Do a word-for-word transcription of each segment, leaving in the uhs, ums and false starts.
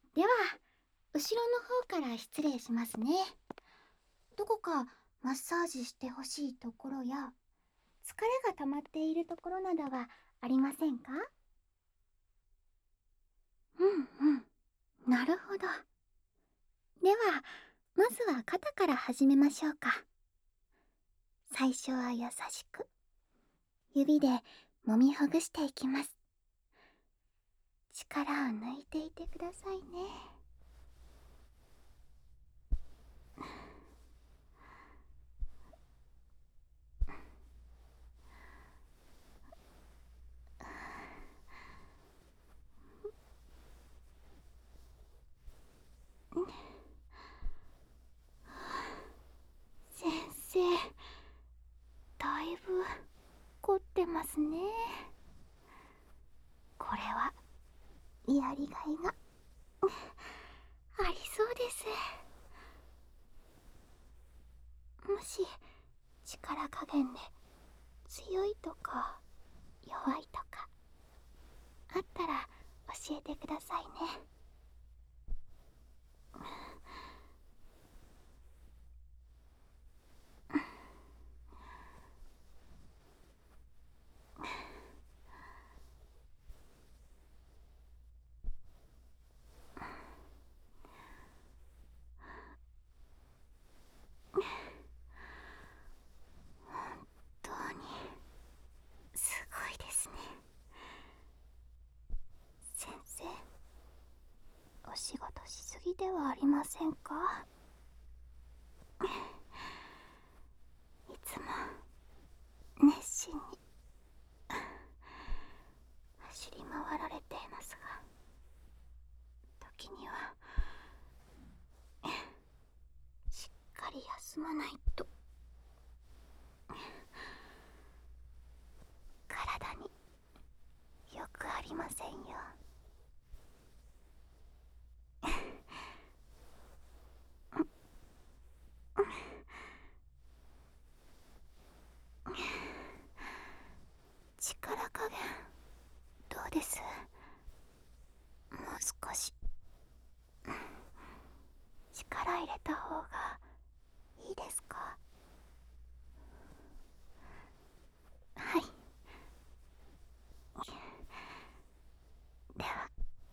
では、後ろの方から失礼しますね。どこかマッサージしてほしいところや、疲れが溜まっているところなどはありませんか？うんうん。なるほど。では、まずは肩から始めましょうか。最初は優しく、指で揉みほぐしていきます。力を抜いていてくださいね。先生、だいぶ凝ってますね。これはやりがいがありそうです。もし力加減で強いとか弱いとかあったら教えてくださいね。本当にすごいですね。先生、お仕事しすぎではありませんか？いつも熱心に走り回られていますが、時にはしっかり休まないと体によくありませんよ。力加減どうです？もう少し力入れた方がいいですか？はい。では、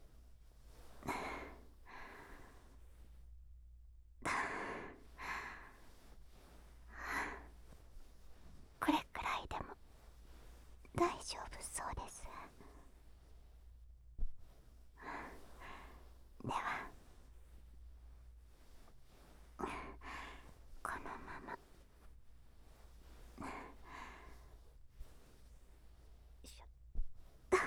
これくらいでも大丈夫そうです。では、このまま。しょ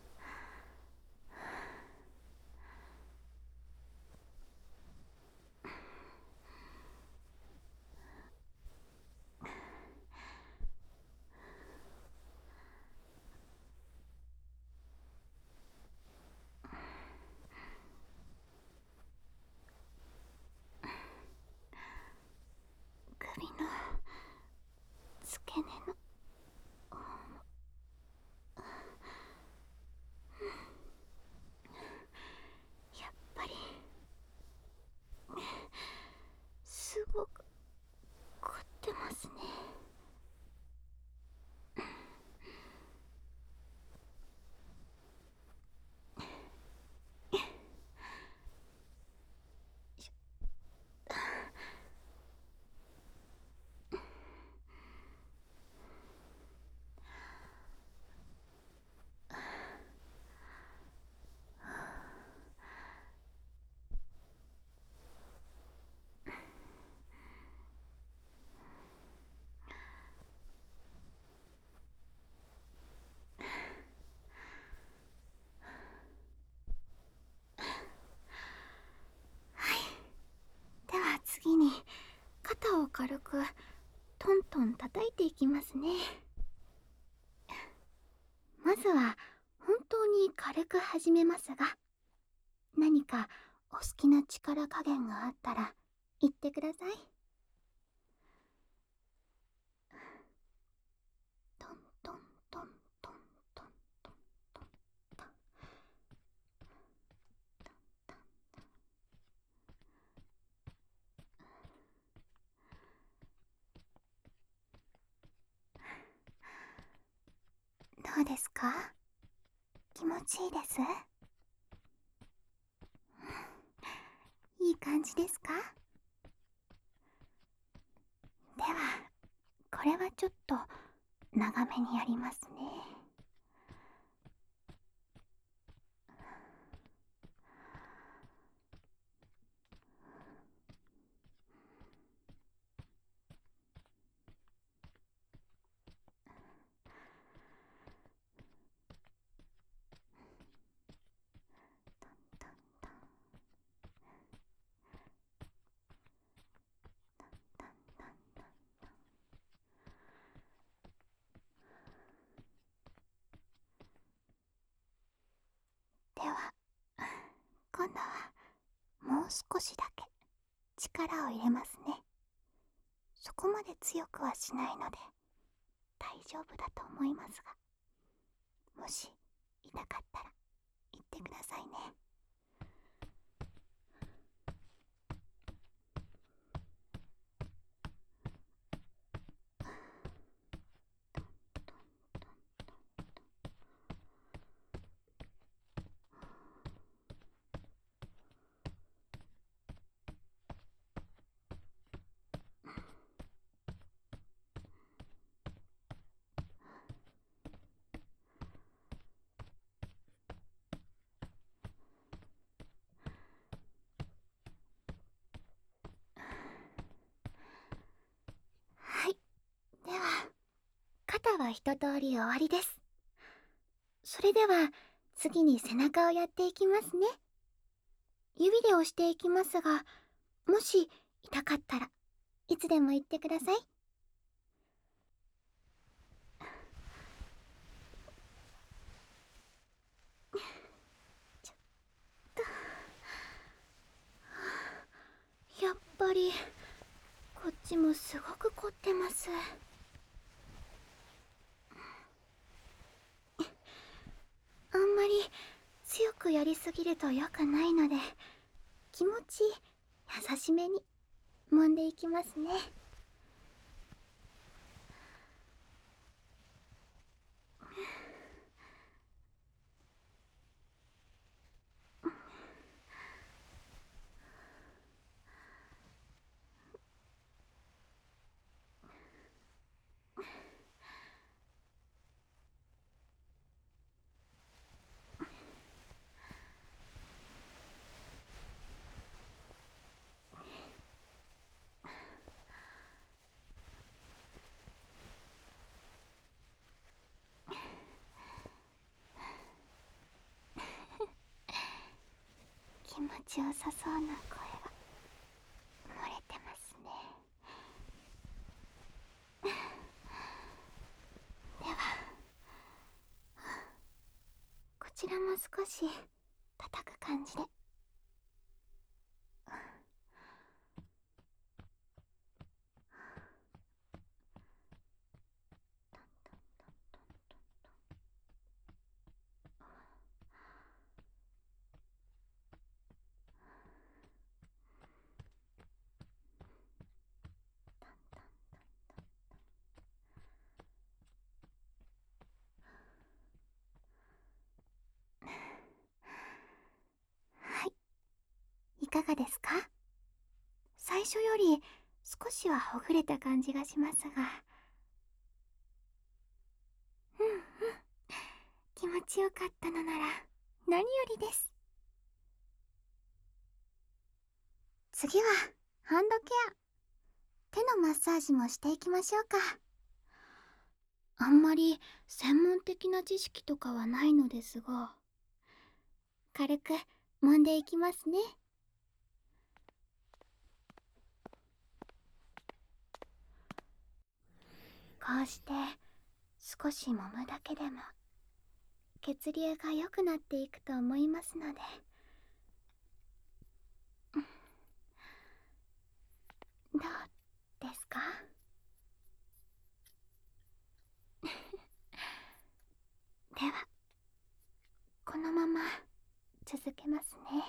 首の付け根のやっぱりすごく凝ってますね。はい。では次に肩を軽くトントン叩いていきますね。まずは本当に軽く始めますが、何かお好きな力加減があったら言ってください。トントントントントントントントン。 がですか？気持ちいいです？いい感じですか？では、これはちょっと長めにやりますね。では、今度はもう少しだけ力を入れますね。そこまで強くはしないので大丈夫だと思いますが、もし痛かったら言ってくださいね。はい、では肩は一通り終わりです。それでは次に背中をやっていきますね。指で押していきますが、もし痛かったらいつでも言ってください。ちょっと、やっぱりこっちもすごく凝ってます。あんまり強くやりすぎると良くないので、気持ち優しめに揉んでいきますね。気持ちよさそうな声が漏れてますね。では、こちらも少し叩く感じで。はい、いかがですか？最初より少しはほぐれた感じがしますが。うんうん、気持ちよかったのなら何よりです。次はハンドケア、手のマッサージもしていきましょうか。あんまり専門的な知識とかはないのですが、軽く揉んでいきますね。こうして少し揉むだけでも血流が良くなっていくと思いますので。どうですか？ではこのまま続けますね。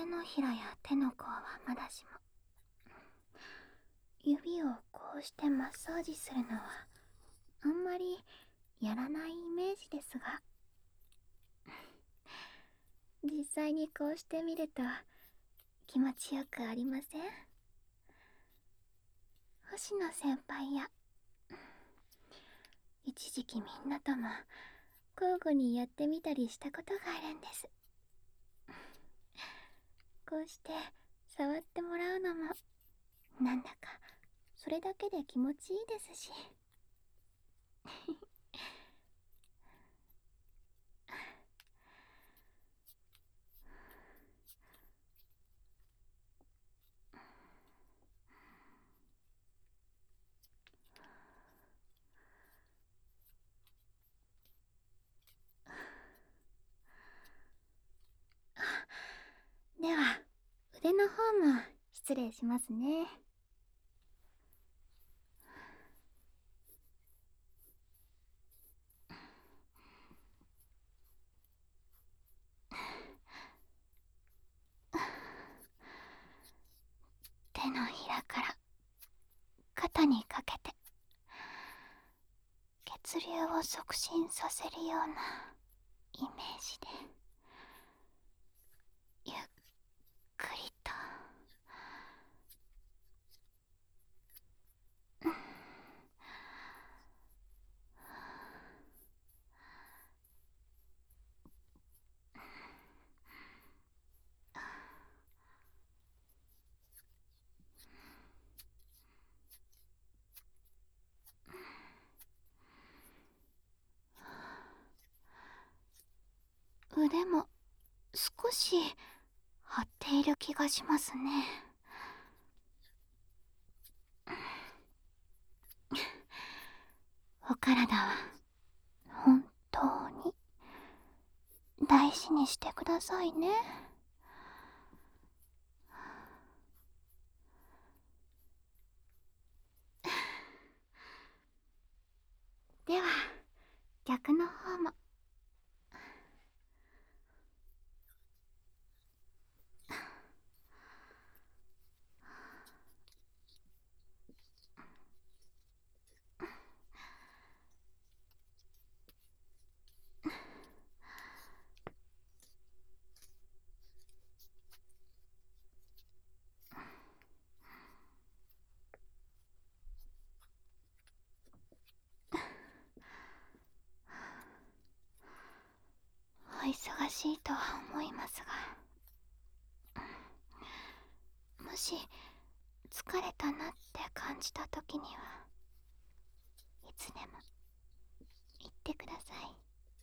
手のひらや手の甲はまだしも、指をこうしてマッサージするのはあんまりやらないイメージですが、実際にこうしてみると気持ちよくありません？星野先輩や一時期みんなとも交互にやってみたりしたことがあるんです。こうして触ってもらうのもなんだかそれだけで気持ちいいですし。では腕の方も失礼しますね。手のひらから肩にかけて血流を促進させるようなイメージでゆっくりと。腕も少し張っている気がしますね。お体は本当に大事にしてくださいね。では逆の方も。お忙しいとは思いますが、もし疲れたなって感じた時にはいつでも言ってください。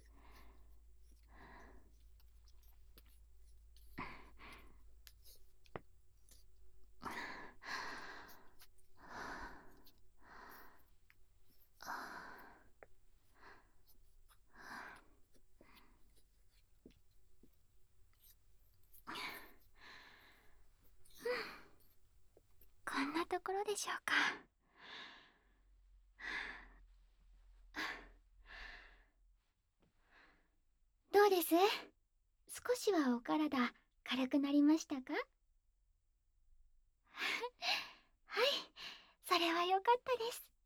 こんなところでしょうか。どうです？少しはお体軽くなりましたか？はい、それは良かったです。